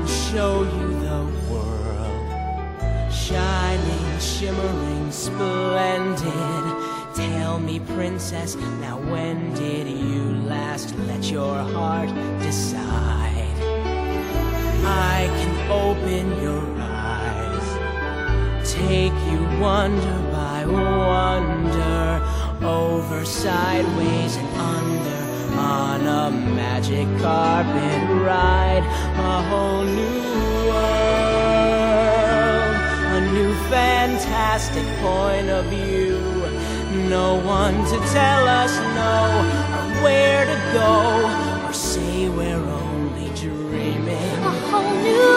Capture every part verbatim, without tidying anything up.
can show you the world, shining, shimmering, splendid. Tell me, princess, now when did you last let your heart decide? I can open your eyes, take you wonder by wonder, over, sideways, and under, on a magic carpet ride. A whole new world, a new fantastic point of view. No one to tell us no, or where to go, or say we're only dreaming. A whole new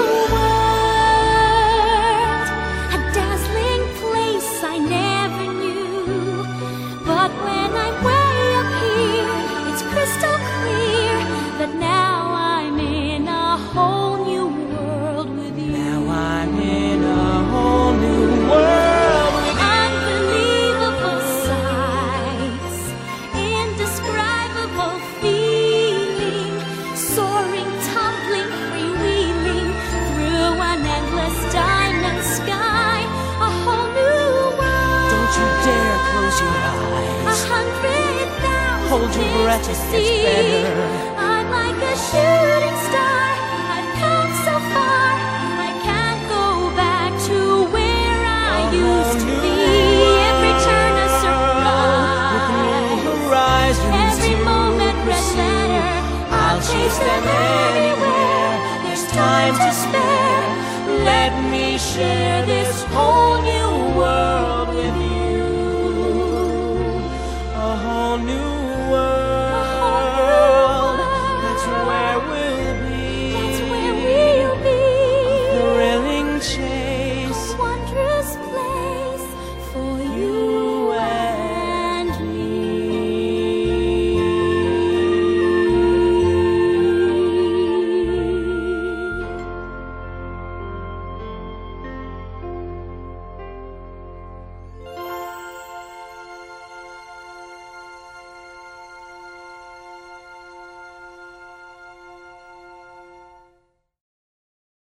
world, a dazzling place I never knew. But when I'm way up here, it's crystal clear that now I'm in a whole new world with you. Now I'm in a whole new world. Unbelievable sights, indescribable feeling, soaring, tumbling, freewheeling through an endless diamond sky. A whole new world. Don't you dare close your A eyes. hundred thousand Hold your breath, to it gets see. better. I'm like a shooting star. I've come so far. I can't go back to where I A used to whole be. new Every turn a With surprise. new horizons Every to moment red pursue. letter. I'll chase them anywhere. There's time to spare. Let me share this